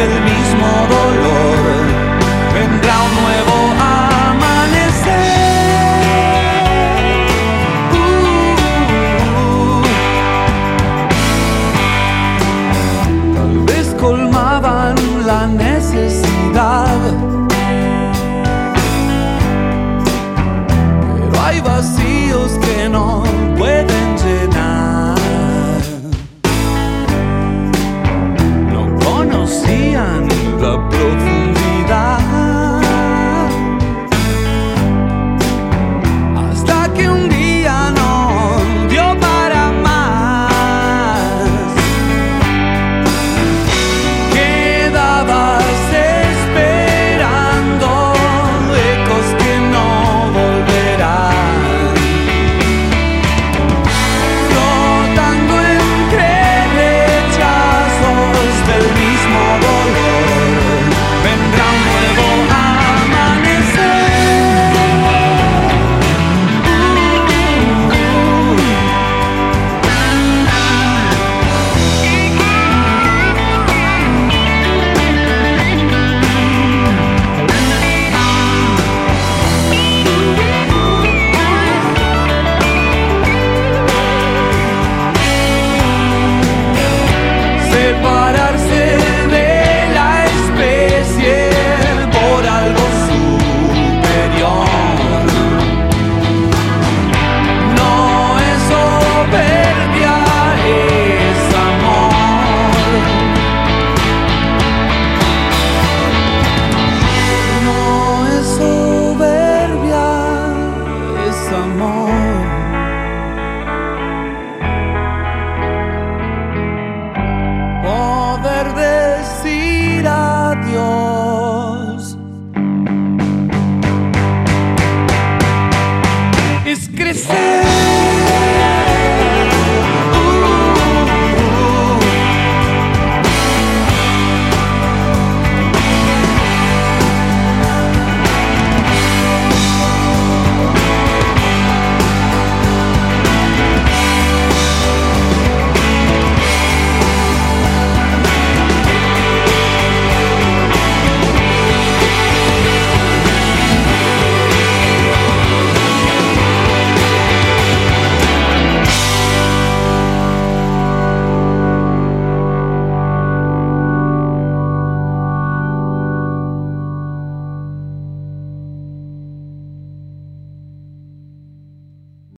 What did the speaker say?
del mismo dolor, vendrá un nuevo amanecer. Tal vez colmaban la necesidad, pero hay vacíos que no pueden llenar. No conocían la profundidad, hasta que un día no dio para más. Quedabas esperando ecos que no volverán, flotando entre rechazos del mismo dolor, vendrá un nuevo amanecer. Separarse de la especie por algo superior no es soberbia, es amor. No es soberbia, es amor. Poder decir adiós es crecer.